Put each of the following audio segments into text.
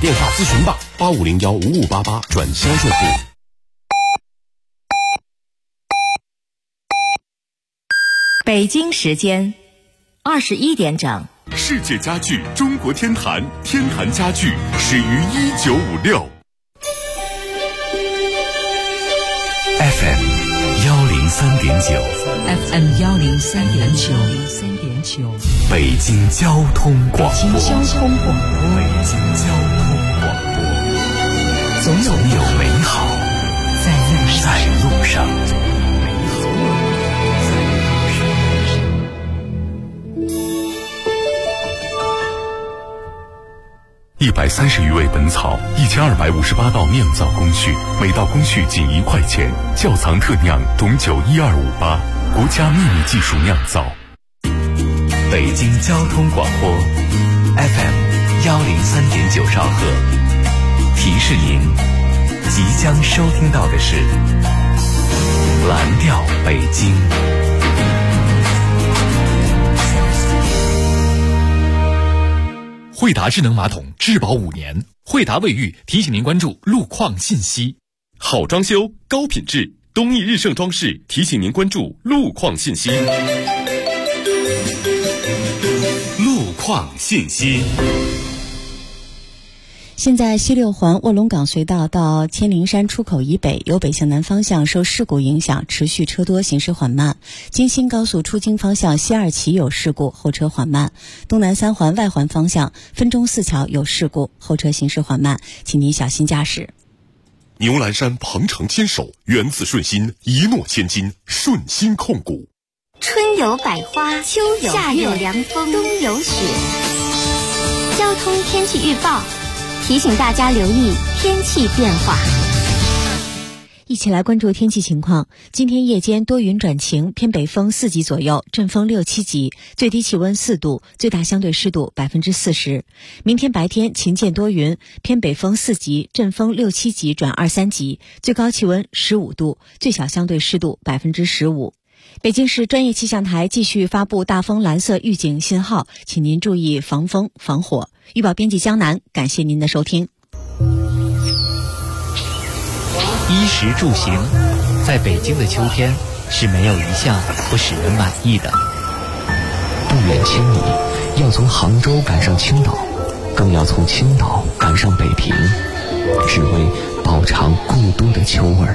电话咨询吧，85015588转销售部。 北京时间21点整。 世界家具中国天坛，天坛家具始于1956。 FM 103.9 FM 103.9 北京交通广播。 北京交通广播。 北京交通广播。总有美好在路上。130余味本草，1258道酿造工序，每道工序仅1块钱。窖藏特酿董酒12588，国家秘密技术酿造。北京交通广播 FM 103.9兆赫。提示您，即将收听到的是蓝调北京。 惠达智能马桶质保5年，惠达卫浴提醒您关注路况信息。 好装修高品质，东益日盛装饰提醒您关注路况信息。路况信息。 现在西六环卧龙岗隧道到千灵山出口以北，由北向南方向受事故影响，持续车多，行驶缓慢。京新高速出京方向西二旗有事故，后车缓慢。东南三环外环方向分钟寺桥有事故，后车行驶缓慢，请您小心驾驶。 牛栏山鹏程牵手，源自顺心，一诺千金，顺心控股。 春有百花，秋有夏有凉风，冬有雪。交通天气预报提醒大家留意天气变化。 一起来关注天气情况。今天夜间多云转晴，偏北风4级左右，阵风6、7级，最低气温4度，最大相对湿度40%。明天白天晴间多云，偏北风4级，阵风6、7级转2、3级，最高气温15度，最小相对湿度15%。北京市专业气象台继续发布大风蓝色预警信号，请您注意防风防火。预报编辑江南，感谢您的收听。 衣食住行，在北京的秋天是没有一项不使人满意的。 不远千里，要从杭州赶上青岛，更要从青岛赶上北平，只为饱尝故都的秋味儿。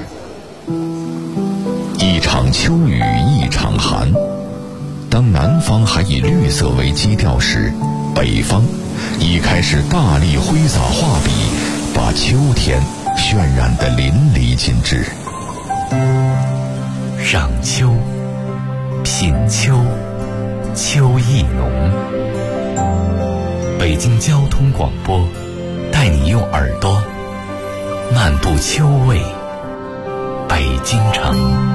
一场秋雨一场寒，当南方还以绿色为基调时，北方已开始大力挥洒画笔，把秋天渲染得淋漓尽致。 赏秋，品秋，秋意浓。北京交通广播带你用耳朵漫步秋味北京城。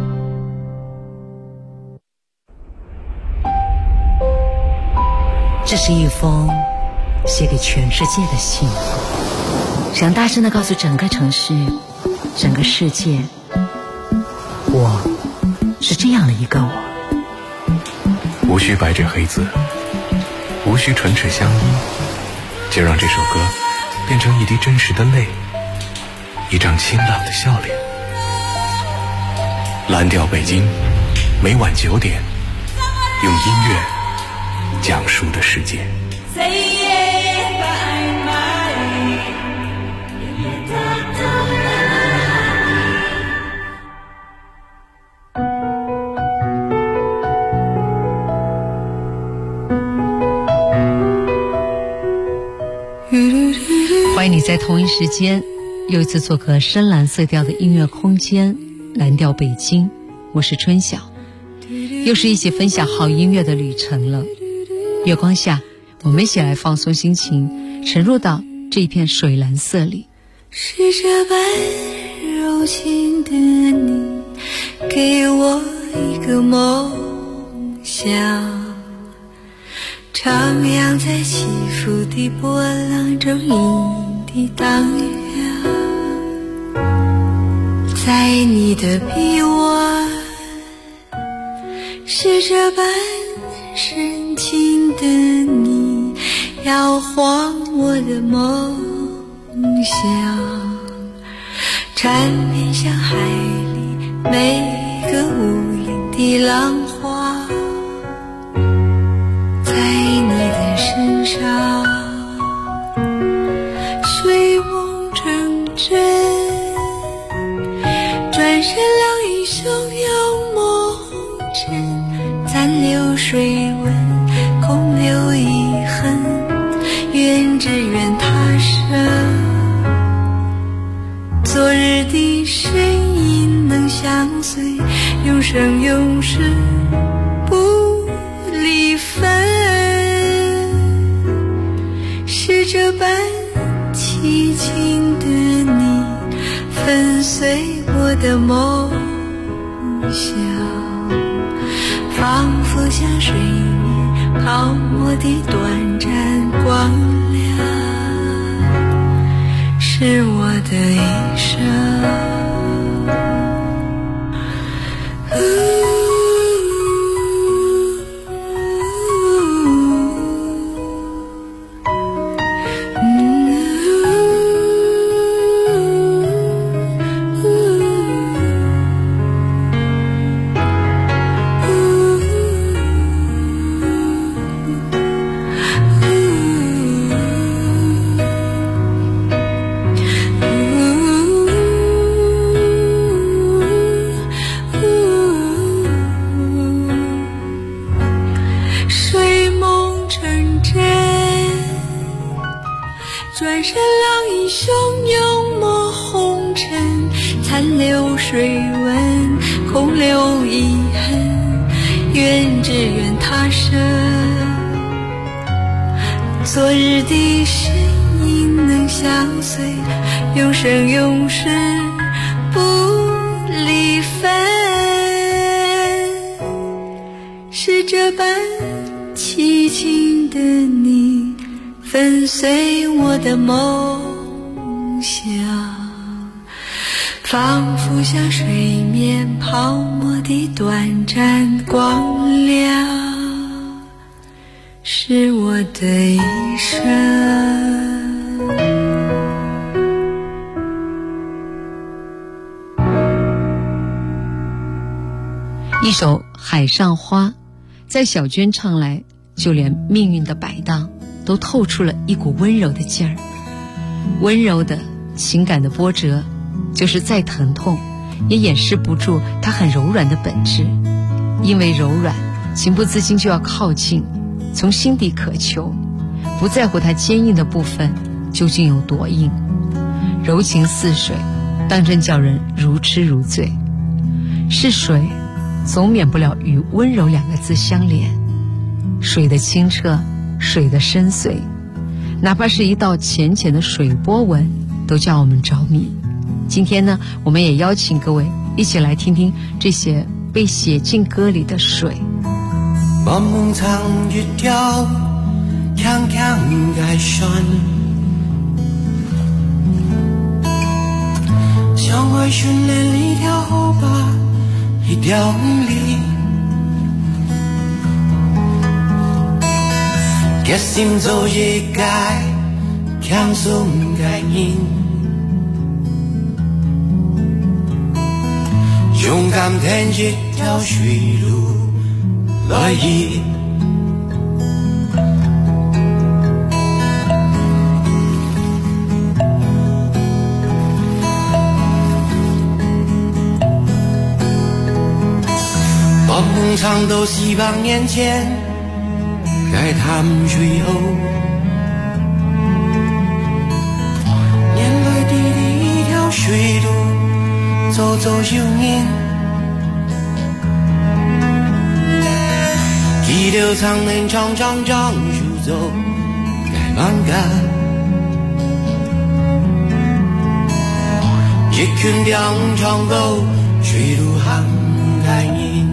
这是一封写给全世界的信，想大声地告诉整个城市，整个世界，我是这样的一个我。 无需白纸黑字，无需唇齿相依，就让这首歌变成一滴真实的泪，一张清朗的笑脸。蓝调北京，每晚9点，用音乐讲述的世界。 欢迎你在同一时间又一次做客深蓝色调的音乐空间，蓝调北京，我是春晓，又是一起分享好音乐的旅程了。月光下，我们一起来放松心情，沉入到这一片水蓝色里。 是这般柔情的你，给我一个梦想，徜徉在起伏的波浪中，引地荡漾，在你的臂弯，是这般深情的你，摇晃我的梦想，缠绵像海里每个无垠的浪花，在你的身上睡梦成真，转身两一汹涌梦尘，残留水纹，空留遗恨，愿只愿他生。昨日的身影能相随，永生永世不离分，是这般凄情的你，粉碎我的梦想，仿佛像水面泡沫的短暂光亮，是我的一生。转身浪一汹涌抹红尘，残留水纹，空留遗恨，愿只愿他生。昨日的身影能相随，永生永世不离分，是这般凄情的你，粉碎我的梦想，仿佛像水面泡沫的短暂光亮，是我的一生。 一首《海上花》，在小娟唱来，就连命运的摆荡都透出了一股温柔的劲儿。温柔的情感的波折，就是再疼痛也掩饰不住它很柔软的本质。因为柔软，情不自禁就要靠近，从心底渴求，不在乎它坚硬的部分究竟有多硬。柔情似水，当真叫人如痴如醉。是水，总免不了与温柔两个字相连。水的清澈，水的深邃，哪怕是一道浅浅的水波纹，都叫我们着迷。今天呢，我们也邀请各位一起来听听这些被写进歌里的水。 茫茫长月跳，强强改旋，向外训练一条后巴，一条里決心做一改，強鬆改應，勇敢填一條水路來ir。把夢想都希望眼前，在他們隨後，年來地的一條水路，走走又年，一條長年長長長樹走，該漫感，一群兩長狗，水路航該年。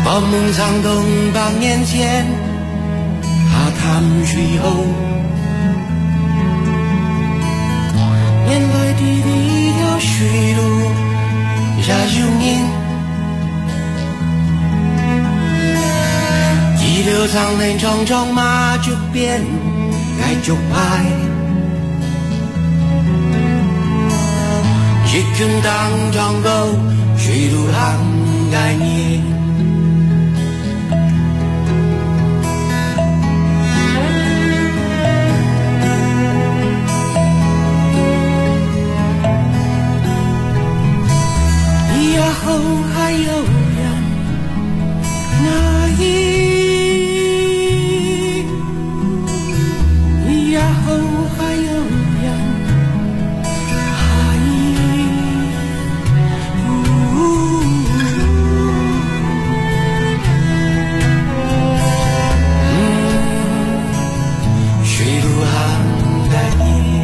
望夢撐到500年前，下淡水後，面對地的一條水路，下9年，一流長年長長馬就變，愛就派，一群當長狗，水路行概念。后还有人哪一以后还有人还水路航概念。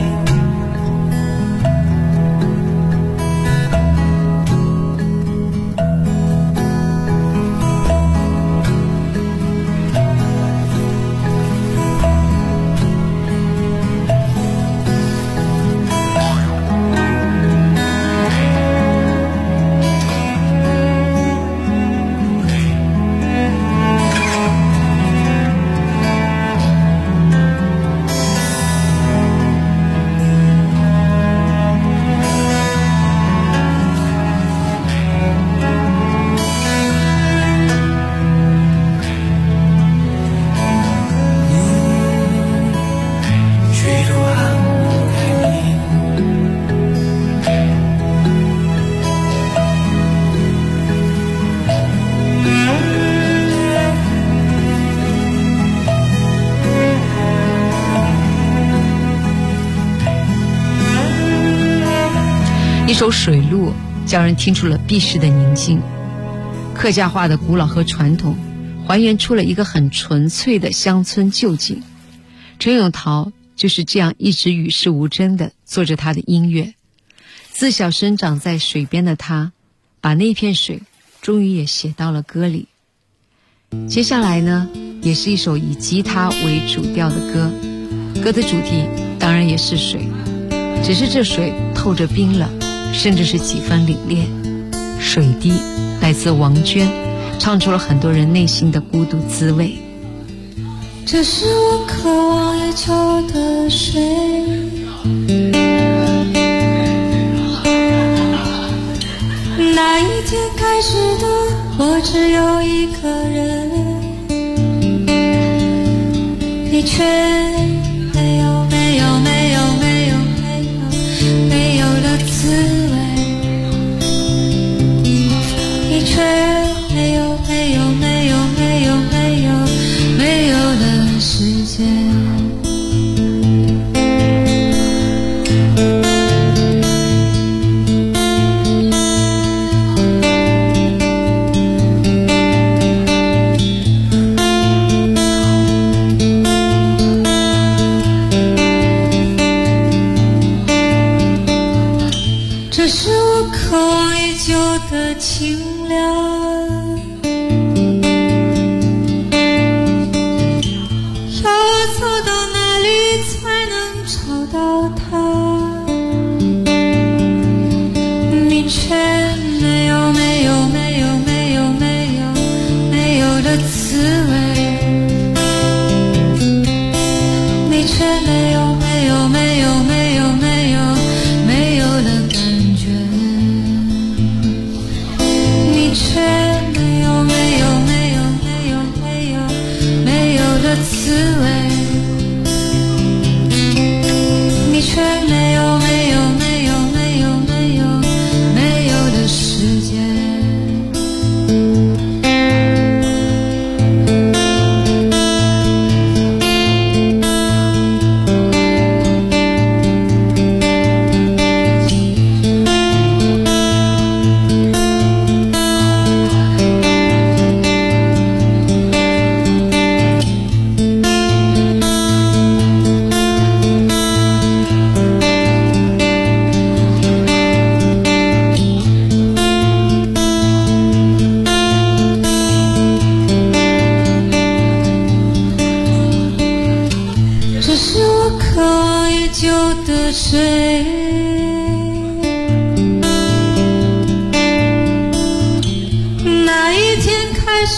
一首水路叫人听出了避世的宁静，客家话的古老和传统还原出了一个很纯粹的乡村旧景。陈永桃就是这样一直与世无争地做着他的音乐。自小生长在水边的他，把那片水终于也写到了歌里。接下来呢，也是一首以吉他为主调的歌，歌的主题当然也是水，只是这水透着冰冷，甚至是几分凛冽。水滴来自王娟，唱出了很多人内心的孤独滋味。 这是我渴望已久的水，那一天开始的我只有一个人，你却没有没有没有没有没有没有的滋味，你却没有没有没有没有没有没有的时间。这是我渴望已久的清凉，要我走到哪里才能找到它？你却没有没有没有没有没有没有的滋味，你却没有没有没有没有没有没有的感觉，你却没有没有没有没有没有没有的滋味，你却没有没有没有没有没有没有的时间。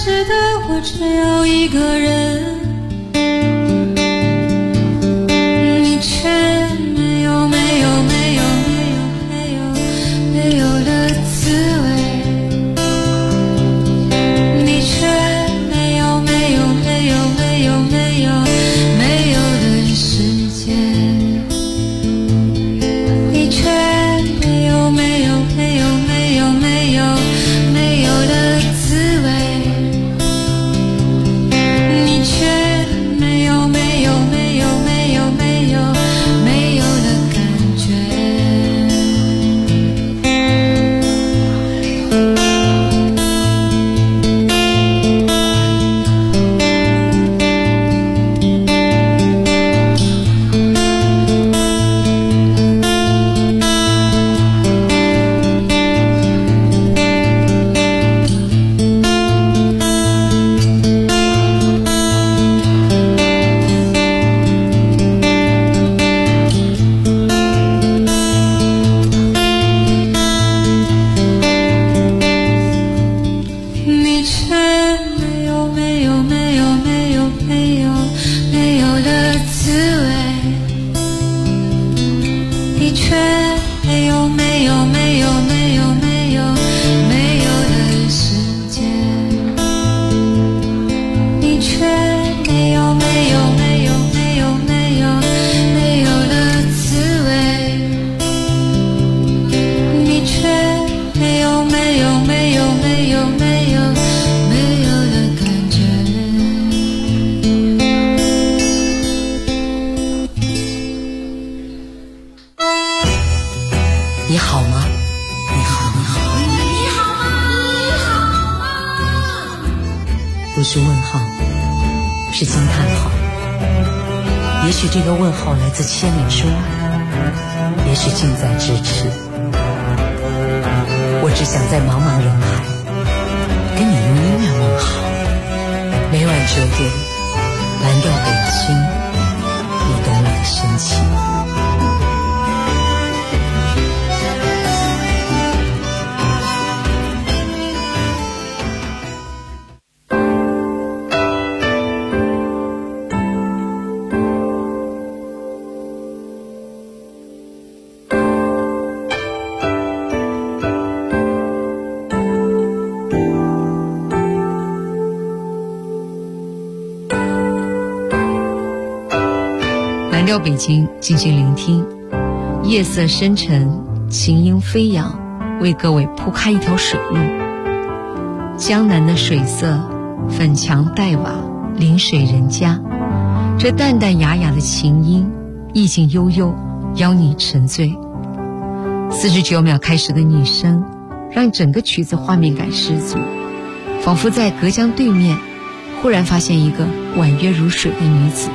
时的我只有一个人，你却没有的滋味，你却没有的时间，你却没有的滋味，你却没有的感觉。你却没有的滋味，你却没有的时间，你却没有的滋味，你却没有的感觉。 你好吗？你好吗？不是问号，是惊叹号。也许这个问号来自千里之外，也许近在咫尺。我只想在茫茫人海跟你用音乐问好。每晚9点，蓝调北京，你懂我的深情。蓝调北京，静静聆听，夜色深沉，琴音飞扬，为各位铺开一条水路。江南的水色，粉墙黛瓦，临水人家，这淡淡雅雅的琴音，意境悠悠，邀你沉醉。49秒开始的女声，让整个曲子画面感十足，仿佛在隔江对面，忽然发现一个婉约如水的女子。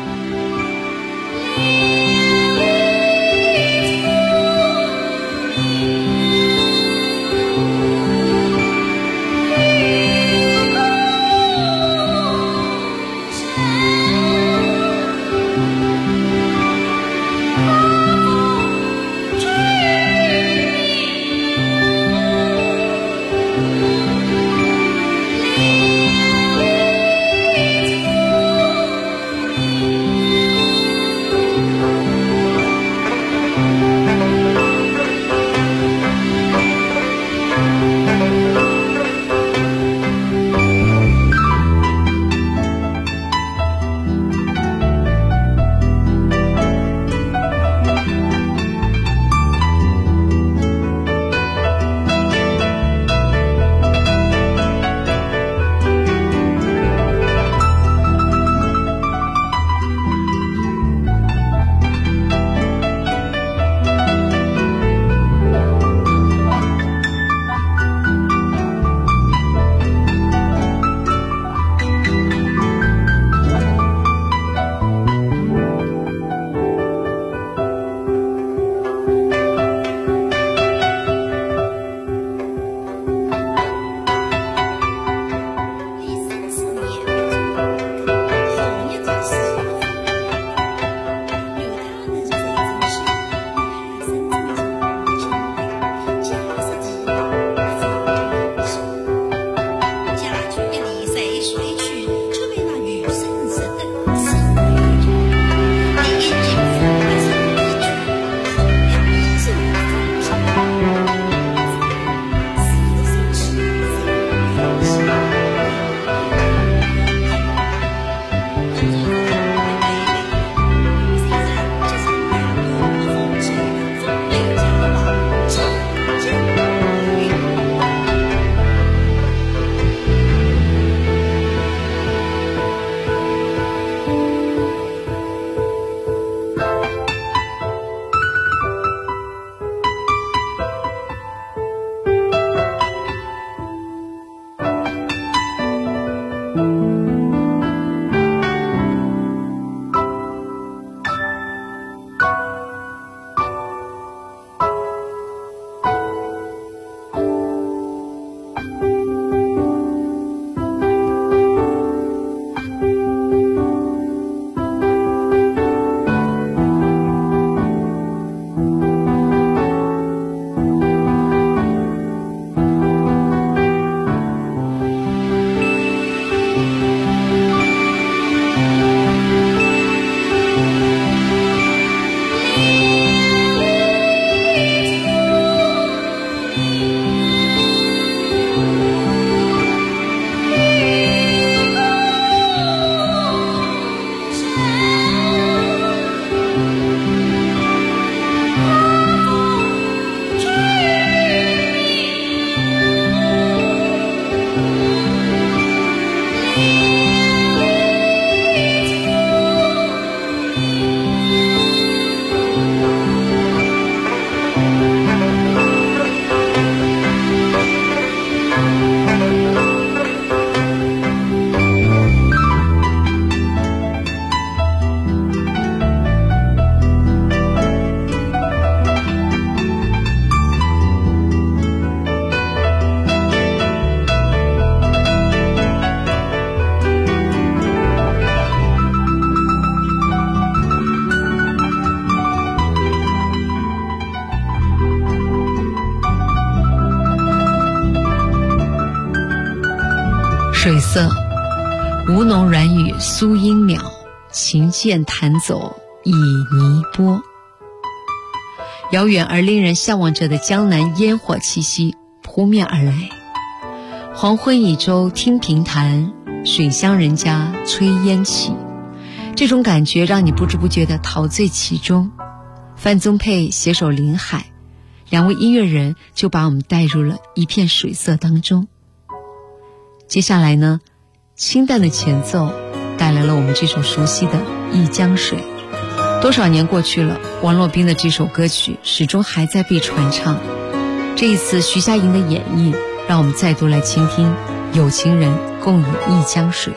水色，吴侬软语苏音渺，琴剑弹走以泥波。遥远而令人向往着的江南烟火气息扑面而来。黄昏一舟听评弹，水乡人家炊烟起。这种感觉让你不知不觉地陶醉其中。范宗沛携手林海，两位音乐人就把我们带入了一片水色当中。接下来呢，清淡的前奏带来了我们这首熟悉的《忆江水》。多少年过去了，王洛宾的这首歌曲始终还在被传唱。这一次徐佳莹的演绎，让我们再度来倾听有情人共饮一江水。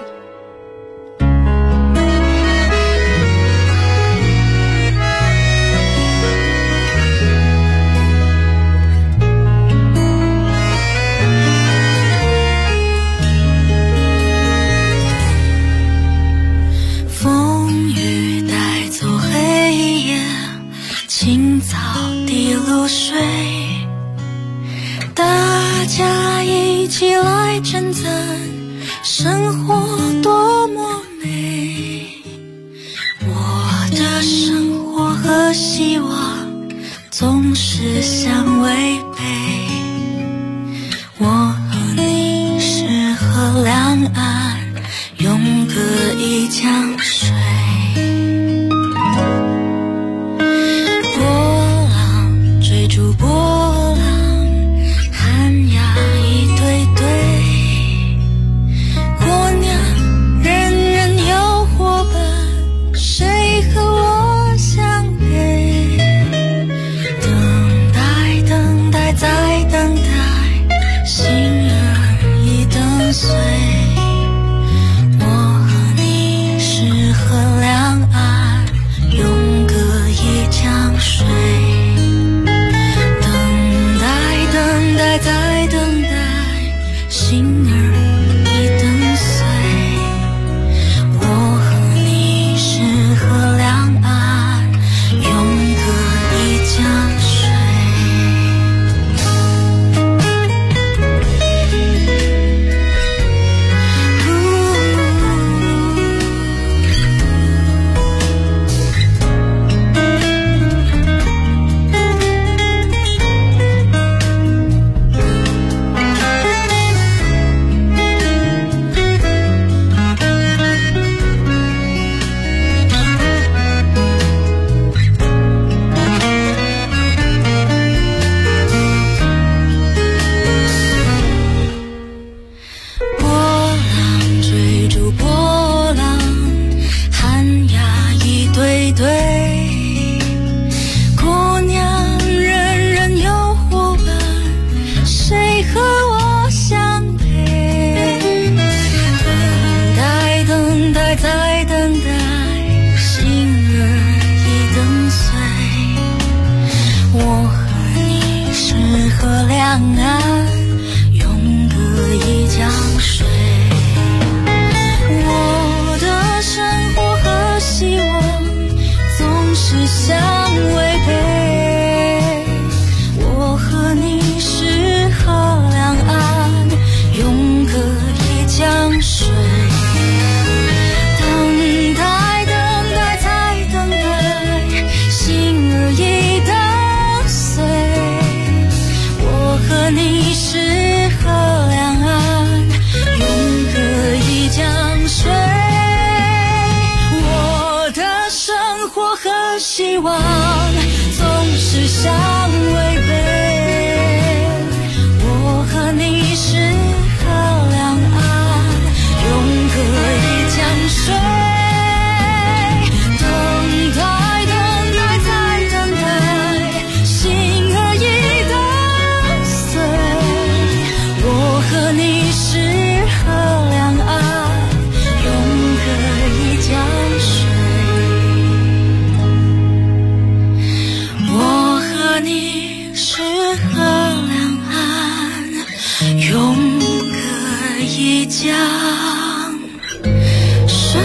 青草滴露水，大家一起来称赞生活多么美。我的生活和希望总是相违背，我和你是河两岸，永隔一江水。 希望总是相违背，我和你是河两岸，永隔一江水，等待等待再等待，心儿已等碎，我和你是河两岸，永隔一江水。永隔一江水。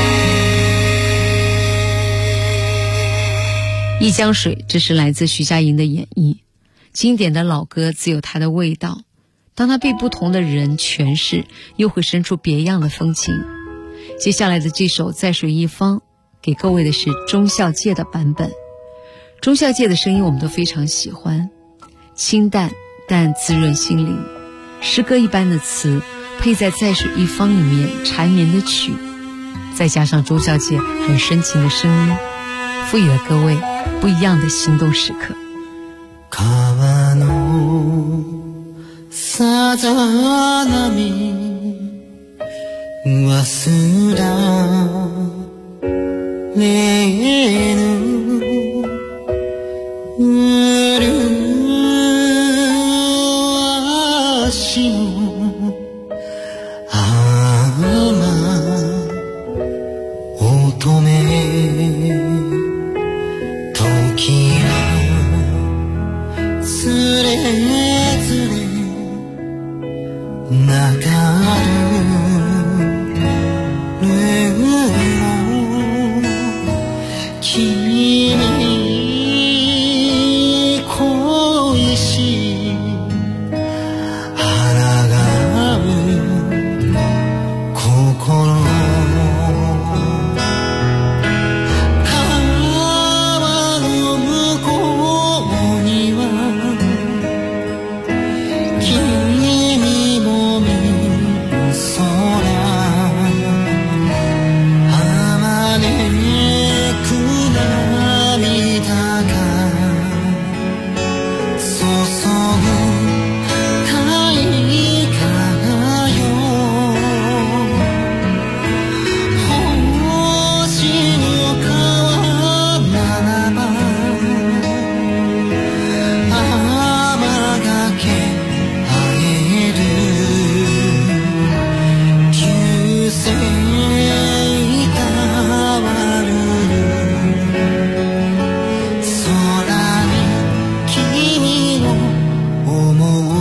一江水，这是来自徐佳莹的演绎。经典的老歌自有它的味道， 当它被不同的人诠释，又会生出别样的风情。接下来的这首《在水一方》给各位的是钟孝介的版本。钟孝介的声音我们都非常喜欢，清淡但滋润心灵，诗歌一般的词配在《在水一方》里面缠绵的曲，再加上钟孝介很深情的声音，赋予了各位不一样的心动时刻。 川のさざ波忘れぬ麗しの雨乙女時はつれづれ流る君恋し抗う心川の向こうには君も見る空あまねく涙が注ぐ大河よ星の川ならば天がけ会える流星変わる空に君を思う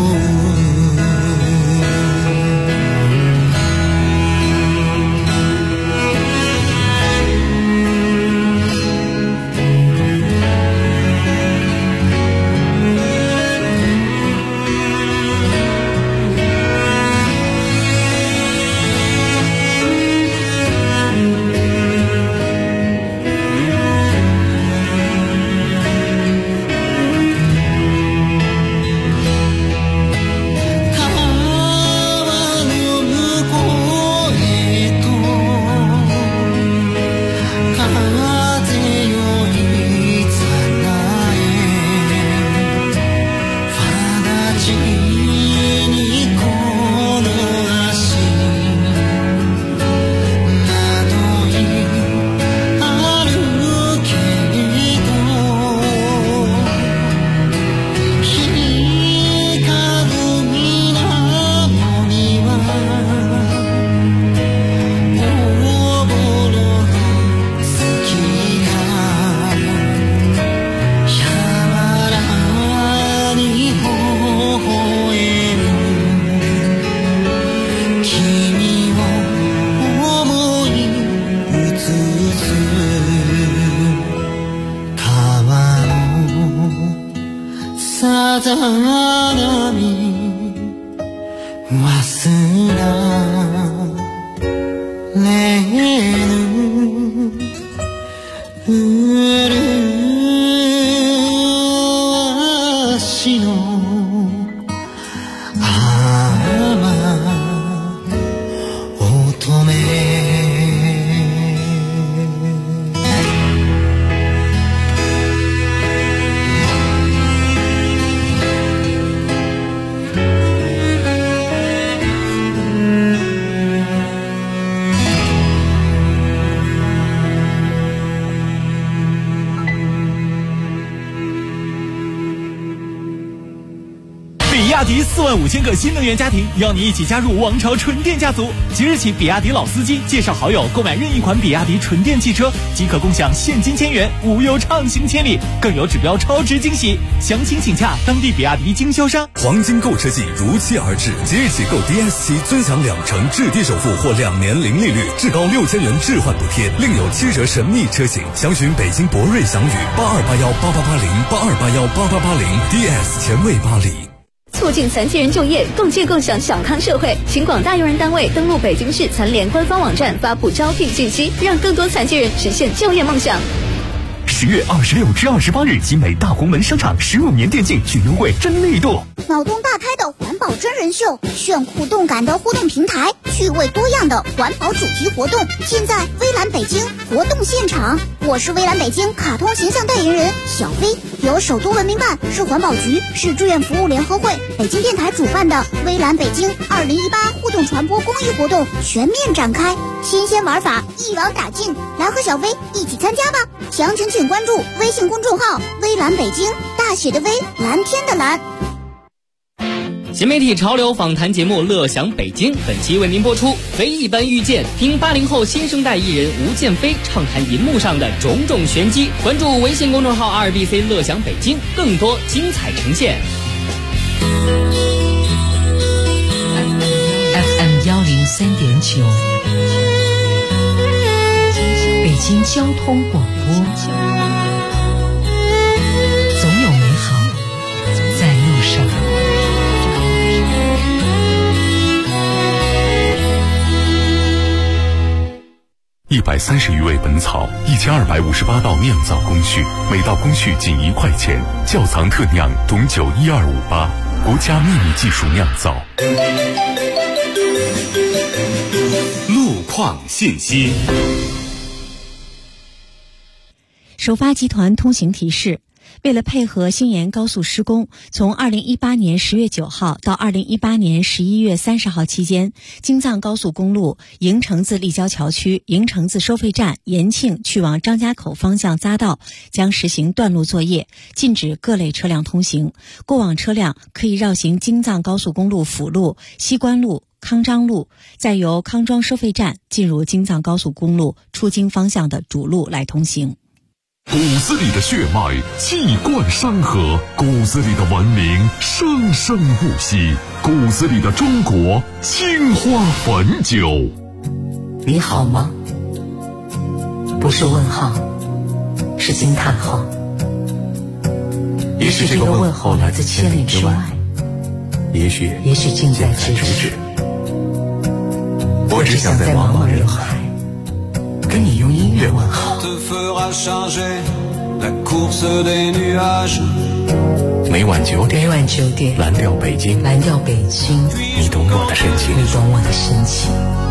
川の向こうへと風よりざなえ直ちにこの足などにあるけれど光る水面にはおぼろの月が柔らに微笑む君を思い移す川のさざ波忘れぬ麗しの雨乙女比亚迪45000个新能源家庭，邀你一起加入王朝纯电家族。即日起，比亚迪老司机介绍好友购买任意款比亚迪纯电汽车，即可共享现金1000元，无忧畅行千里，更有指标超值惊喜。详情请洽当地比亚迪经销商。 黄金购车季如期而至，即日起购 DS7尊享2成置地首付或2年零利率，至高6000元置换补贴，另有7折神秘车型。详询北京博瑞祥宇8281888082818880 DS 前卫巴黎。 促进残疾人就业，共建共享小康社会。请广大用人单位登录北京市残联官方网站发布招聘信息，让更多残疾人实现就业梦想。 10月26至28日，集美大红门商场15年电竞巨优惠真力度。 脑洞大开的环保真人秀，炫酷动感的互动平台，趣味多样的环保主题活动，现在微蓝北京活动现场。我是微蓝北京卡通形象代言人小飞，由首都文明办、市环保局、市志愿服务联合会、北京电台主办的微蓝北京2018互动传播公益活动全面展开，新鲜玩法一网打尽，来和小飞一起参加吧！详情请关注微信公众号微蓝北京，大写的微，蓝天的蓝。 新媒体潮流访谈节目《乐享北京》本期为您播出《非一般遇见》，听80后新生代艺人吴建飞畅谈银幕上的种种玄机。关注微信公众号2BC 乐享北京，更多精彩呈现。 FM 103.9，北京交通广播，总有美好在路上。 130余味本草，1258道酿造工序，每道工序仅1块钱。窖藏特酿董酒12588，国家秘密技术酿造。 路况信息。 首发集团通行提示：为了配合新延高速施工，从2018年10月9号到2018年11月30号期间，京藏高速公路营城自立交桥区营城自收费站延庆去往张家口方向匝道将实行断路作业，禁止各类车辆通行。过往车辆可以绕行京藏高速公路辅路、西关路、康庄路，再由康庄收费站进入京藏高速公路出京方向的主路来通行。 骨子里的血脉气贯山河，骨子里的文明生生不息，骨子里的中国青花汾酒。 你好吗？不是问号，是惊叹号。也许这个问候来自千里之外，也许近在咫尺。我只想在茫茫人海跟你用音乐问好。 每晚9点，蓝调北京，你懂我的深情。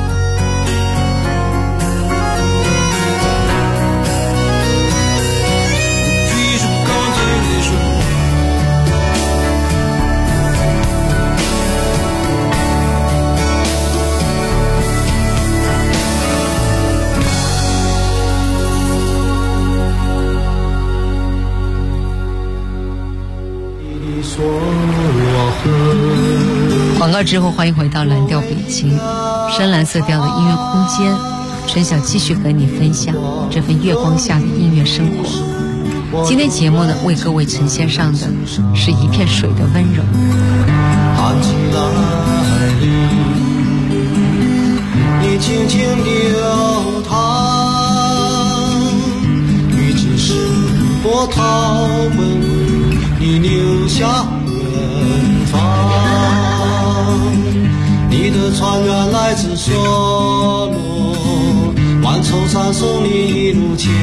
广告之后，欢迎回到蓝调北京，深蓝色调的音乐空间。春晓继续和你分享这份月光下的音乐生活。今天节目呢，为各位呈现上的是一片水的温柔。 喊起来，你轻轻流淌，雨只是波涛奔，你留下远方。你的船员来自梭罗，万重山送你一路前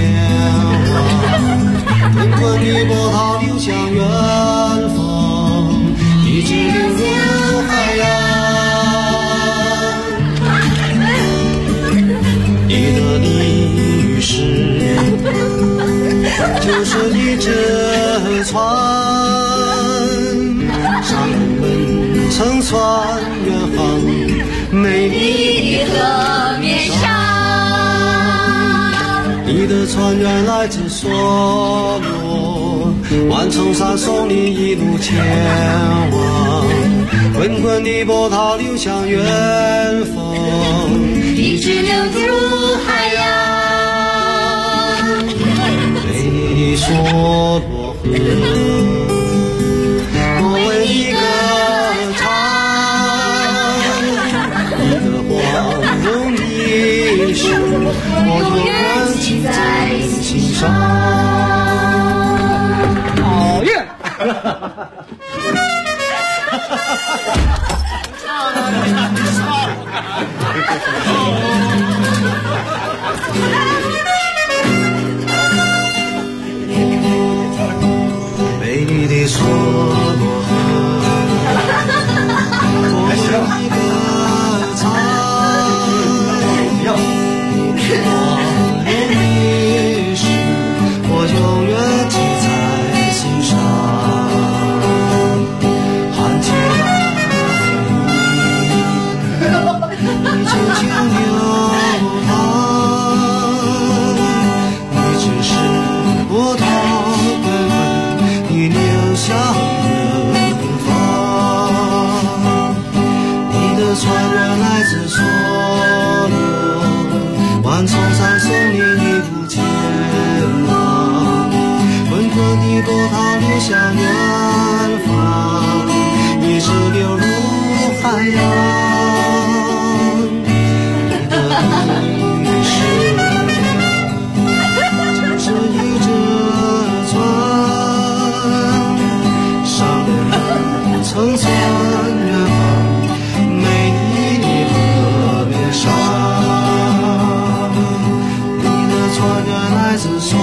往，滚滚的波涛流向远方，一直流入海洋。你的俚语是，就是一只船，上门乘船远航美丽的河面上。你的船员来自梭罗，万重山送你一路前往，滚滚的波涛流向远方，一直流入海洋。美丽的梭罗河，我为你歌唱，你的光荣历史，我永远记在心上。好耶！ 美丽的梭罗河，多一个藏，你的光荣历史，我永远记在心上。含情你轻轻流淌，你只是波涛滚滚，你流向远方。你的船员来自梭罗，万重山送你一路前往，滚滚的波涛流向远方，一直流入海洋。你的故事就是一只船，上的人层层远方，美丽的河面上。你的船员来自梭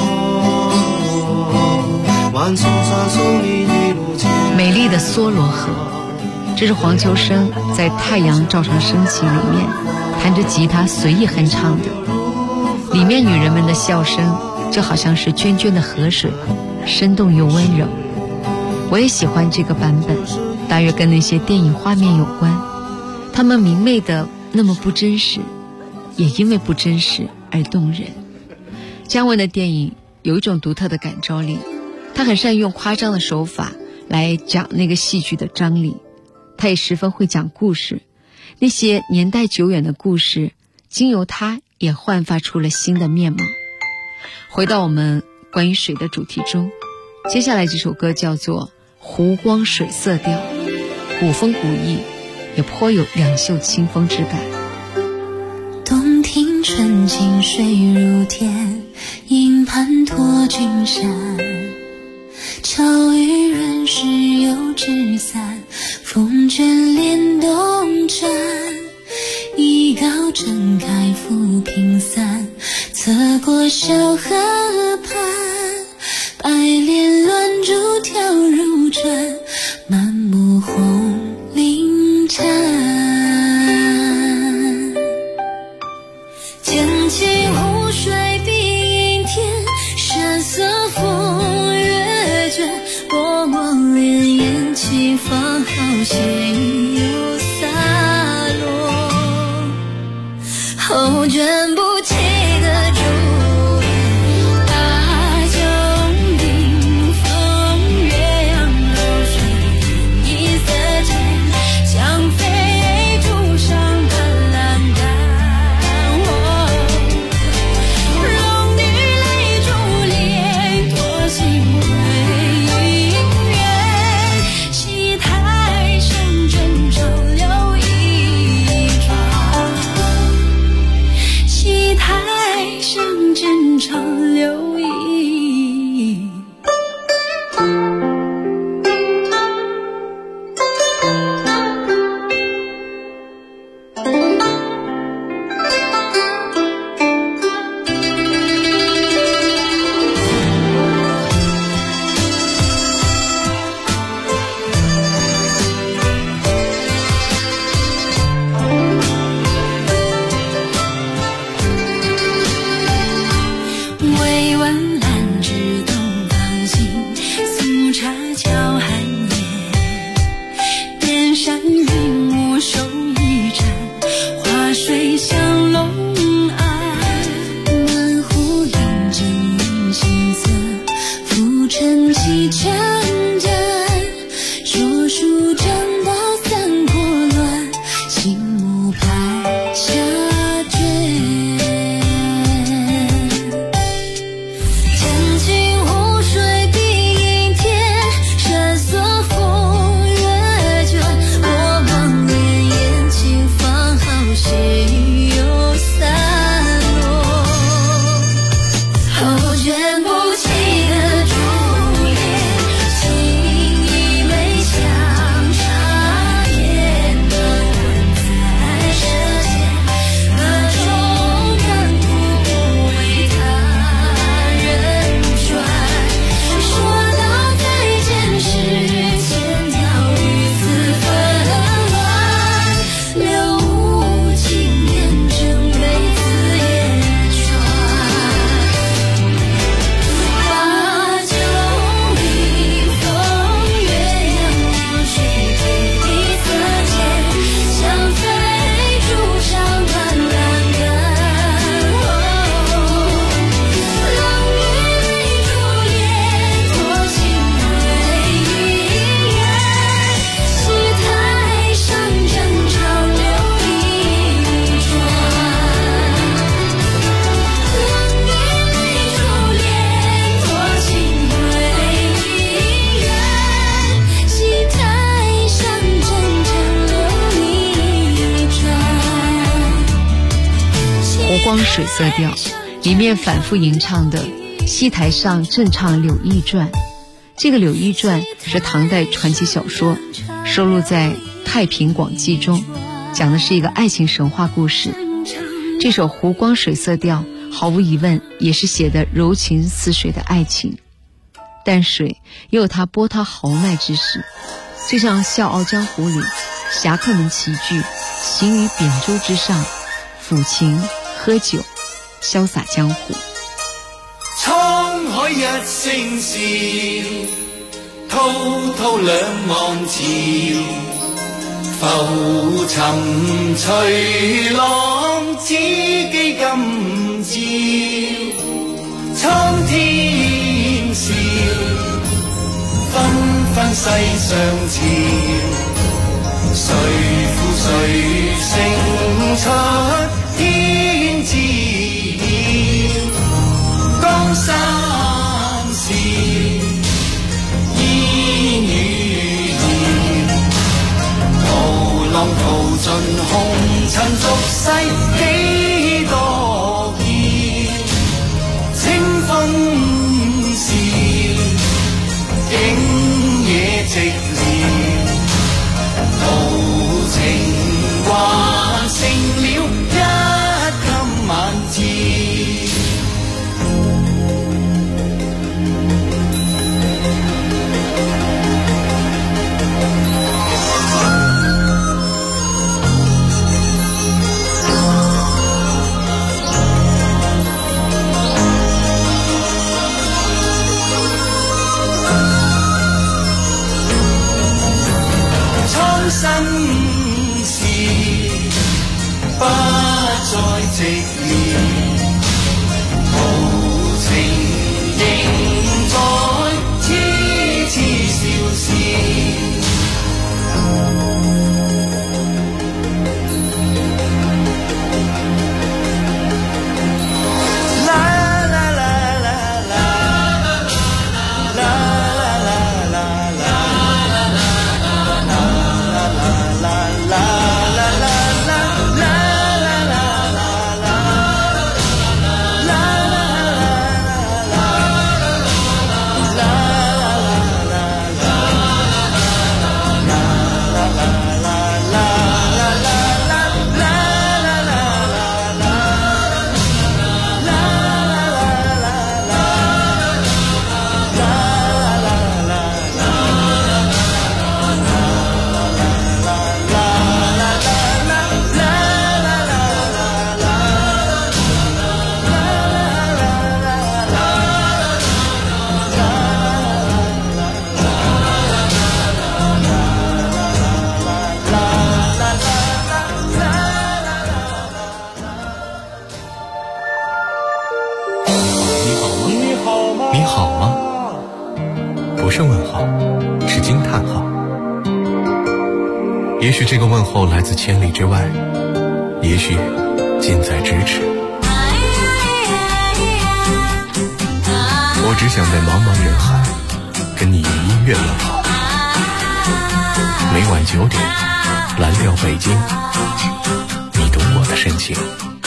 罗，万重山送你一路前。 美丽的梭罗河，这是黄秋生在《太阳照常升起》里面弹着吉他随意哼唱的。里面女人们的笑声就好像是涓涓的河水，生动又温柔。我也喜欢这个版本，大约跟那些电影画面有关，它们明媚的那么不真实，也因为不真实而动人。姜文的电影有一种独特的感召力，他很善用夸张的手法来讲那个戏剧的张力，他也十分会讲故事，那些年代久远的故事经由他也焕发出了新的面貌。回到我们关于水的主题中，接下来这首歌叫做《湖光水色调》，古风古意，也颇有两袖清风之感。 洞庭春景水如天，营盘托君山，巧遇润湿又纸伞，风卷帘动船，一篙撑开浮萍伞，侧过小河畔，白莲乱珠跳入船，满目红绫缠。剑起湖水碧映天，山色风月卷，波光潋滟起芳好仙又洒落，后卷不起的珠帘，大穹顶风月扬流水，一色间香飞竹上斑斓干，龙女泪珠帘，多情归姻缘，戏台上争潮流一桩，戏光水色调，里面反复吟唱的戏台上正唱《柳毅传》。这个《柳毅传》是唐代传奇小说，收录在《太平广记》中，讲的是一个爱情神话故事。这首湖光水色调毫无疑问也是写的柔情似水的爱情，但水也有它波涛豪迈之时，就像《笑傲江湖》里侠客们齐聚，行于扁舟之上，抚琴喝酒，潇洒江湖。 滄海一聲笑，滔滔兩岸潮，浮沉隨浪，只記今朝。蒼天笑，紛紛世上潮，誰負誰勝出天知曉。江山事，煙與謠，淘浪淘盡紅塵俗世幾多嬌。清風笑，景野寂寥，豪情還剩了一襟晚照。生事不再寂寥，豪情仍在痴痴笑笑。 也许这个问候来自千里之外，也许近在咫尺。我只想在茫茫人海跟你用音乐问好。每晚9点，蓝调北京，你懂我的深情。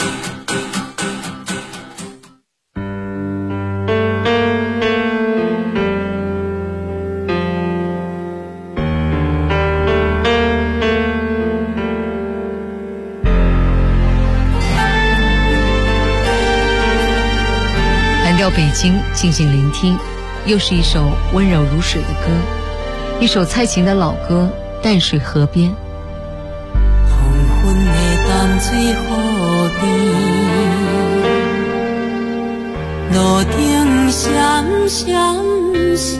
到北京静静聆听，又是一首温柔如水的歌，一首蔡琴的老歌《淡水河边》。 黄昏的淡水河边，路顶闪闪时，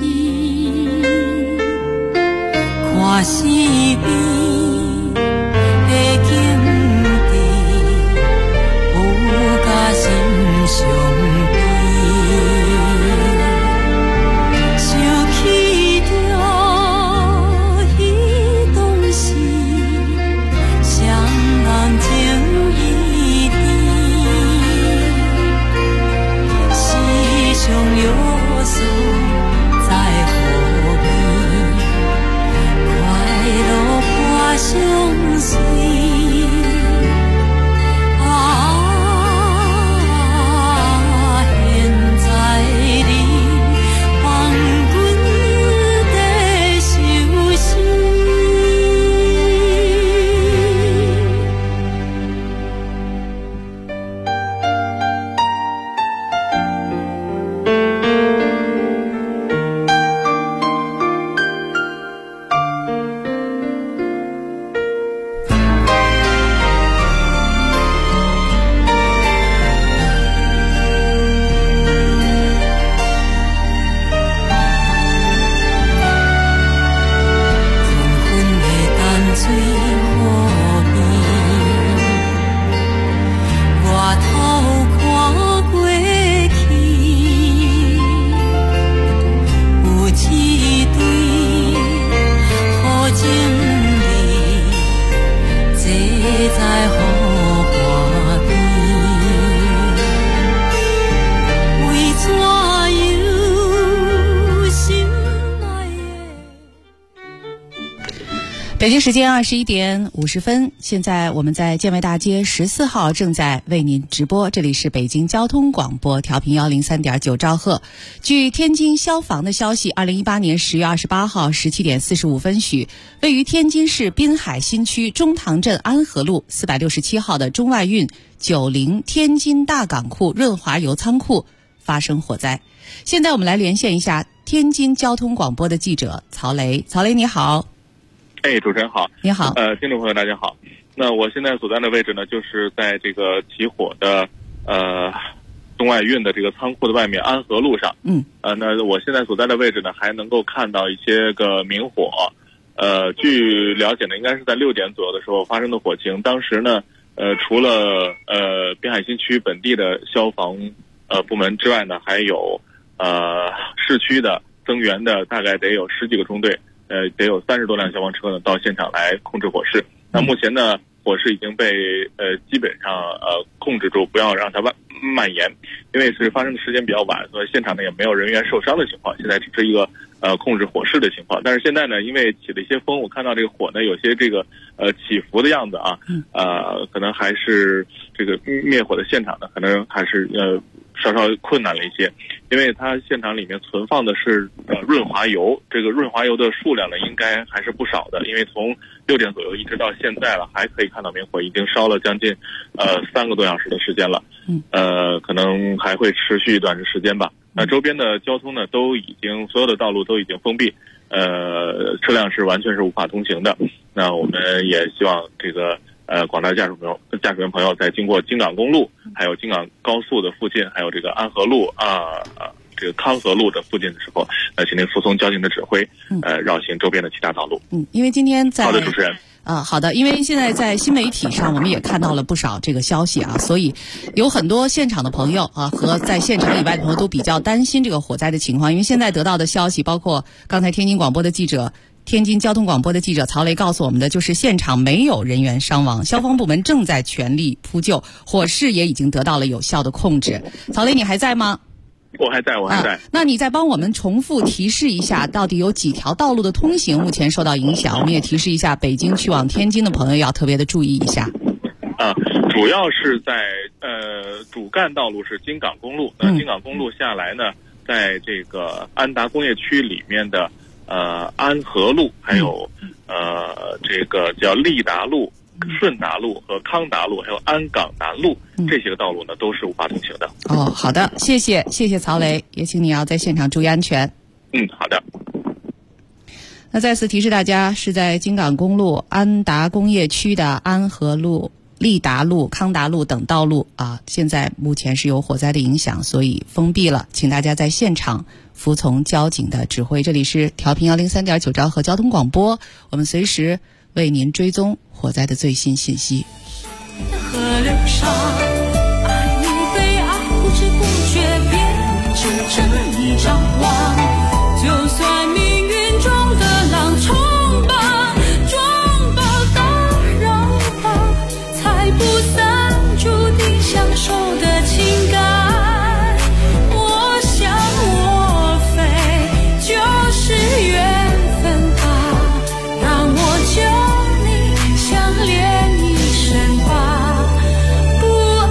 看四边的景致，有甲心上。在河边，快乐。 北京时间21点50分，现在我们在建外大街14号正在为您直播，这里是北京交通广播调频103.9兆赫。据天津消防的消息，2018年10月28号17点45分许，位于天津市滨海新区中塘镇安和路467号的中外运90天津大港库润滑油仓库发生火灾。现在我们来连线一下天津交通广播的记者曹雷。曹雷你好。 主持人好。 你好。 听众朋友大家好。那我现在所在的位置呢，就是在这个起火的中外运的这个仓库的外面安和路上。那我现在所在的位置呢，还能够看到一些个明火。据了解呢，应该是在6点左右的时候发生的火情。当时呢，除了滨海新区本地的消防部门之外呢，还有市区的增援的大概得有10几个中队。得有30多辆消防车呢到现场来控制火势。那目前呢，火势已经被基本上控制住，不要让它蔓延。因为是发生的时间比较晚，所以现场呢也没有人员受伤的情况。现在只是一个控制火势的情况。但是现在呢，因为起了一些风，我看到这个火呢有些这个起伏的样子啊。可能还是这个灭火的现场呢，可能还是稍稍困难了一些，因为它现场里面存放的是润滑油，这个润滑油的数量呢应该还是不少的，因为从6点左右一直到现在了，还可以看到明火已经烧了将近3个多小时的时间了。可能还会持续一段时间吧。那周边的交通呢都已经所有的道路都已经封闭，车辆是完全是无法通行的。那我们也希望这个广大驾驶员朋友在经过京港公路还有京港高速的附近，还有这个安和路这个康和路的附近的时候，请您服从交警的指挥，绕行周边的其他道路。 因为今天在好的，主持人。 好的，因为现在在新媒体上我们也看到了不少这个消息啊，所以有很多现场的朋友和在现场以外的朋友都比较担心这个火灾的情况。因为现在得到的消息，包括刚才天津广播的记者、天津交通广播的记者曹雷告诉我们的，就是现场没有人员伤亡，消防部门正在全力扑救，火势也已经得到了有效的控制。曹雷，你还在吗？ 我还在。 那你再帮我们重复提示一下，到底有几条道路的通行目前受到影响？我们也提示一下北京去往天津的朋友要特别的注意一下。 主要是在主干道路是京港公路。京港公路下来呢，在这个安达工业区里面的安和路，还有这个叫利达路、顺达路和康达路，还有安港南路，这些个道路呢都是无法通行的。 好的，谢谢曹雷，也请你要在现场注意安全。 好的。 那再次提示大家，是在京港公路安达工业区的安和路、利达路、康达路等道路现在目前是有火灾的影响，所以封闭了，请大家在现场服从交警的指挥。这里是调频103.9兆赫交通广播，我们随时为您追踪火灾的最新信息。 河流上，爱与被爱不知不觉变成这一张网，就算命运中的浪冲吧，撞吧打扰吧，才不散，注定相守的情感。我想我非就是缘分吧，让我就你相恋一生吧，不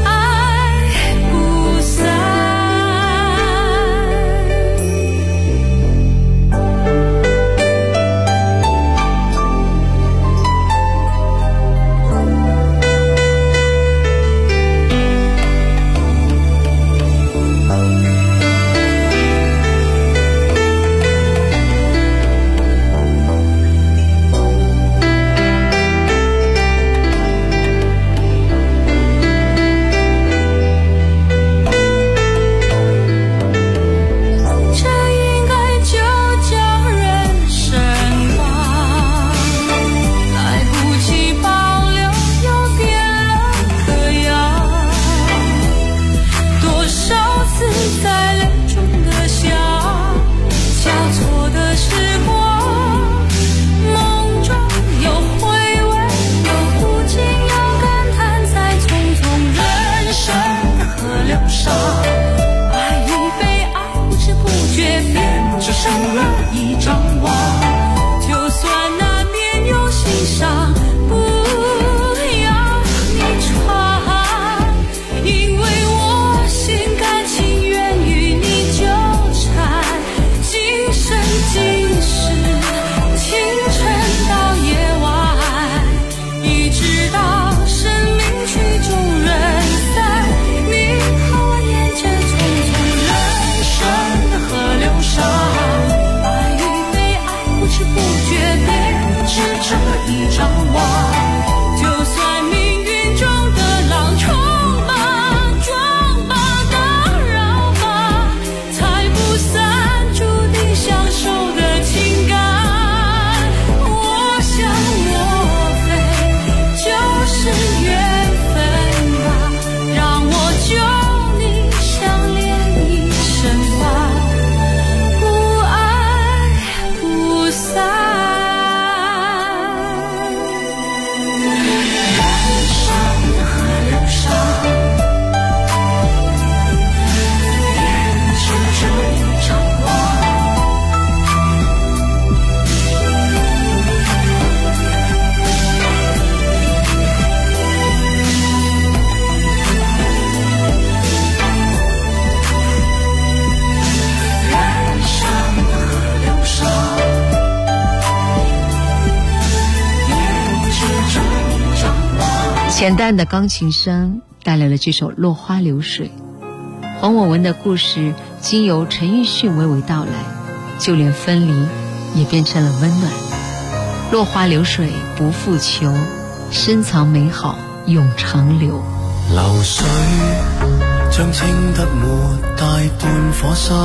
浅淡的钢琴声带来了这首《落花流水》。黄我文的故事经由陈奕迅娓娓道来，就连分离也变成了温暖。落花流水不复求，深藏美好永长留。 流水將清得沒大半火沙，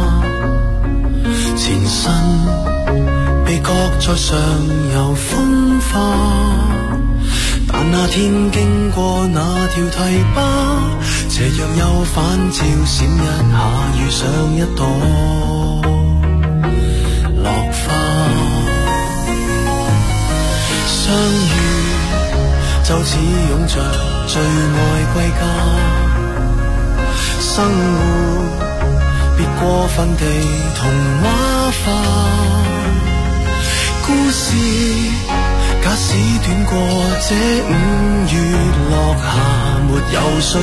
前身被擱在上游風化，但那天經過那條堤壩，斜陽又反照閃一下，遇上一朵落花。相遇就似擁着最愛歸家，生活別過分地童話化，故事假使短過這5月落霞，沒有需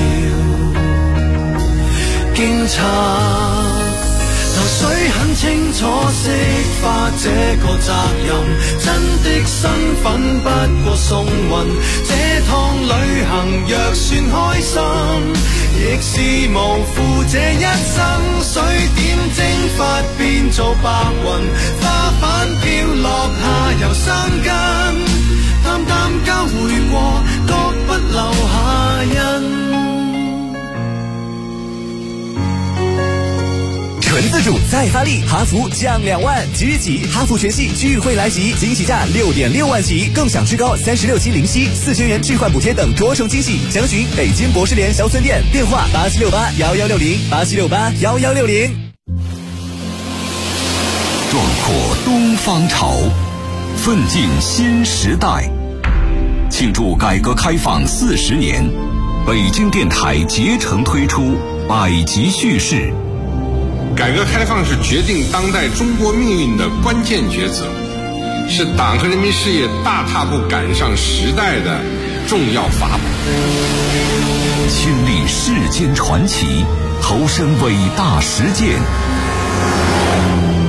要驚詫。流水很清楚釋化這個責任，真的身份不過送運。這趟旅行若算開心，亦是無負這一生。水點蒸發變做白雲，花瓣飄落下由生根，淡淡交匯過，各不留下印。 纯自主再发力，哈弗降2万，即日起哈弗全系聚会来袭，惊喜价6.6万起，更享至高36期零息，4000元置换补贴等多重惊喜。详询北京博士联小村店，电话87681160，87681160。 壮阔东方潮，奋进新时代。庆祝改革开放40年，北京电台竭诚推出百集叙事。 改革开放是决定当代中国命运的关键抉择，是党和人民事业大踏步赶上时代的重要法宝。 亲历世间传奇，投身伟大实践，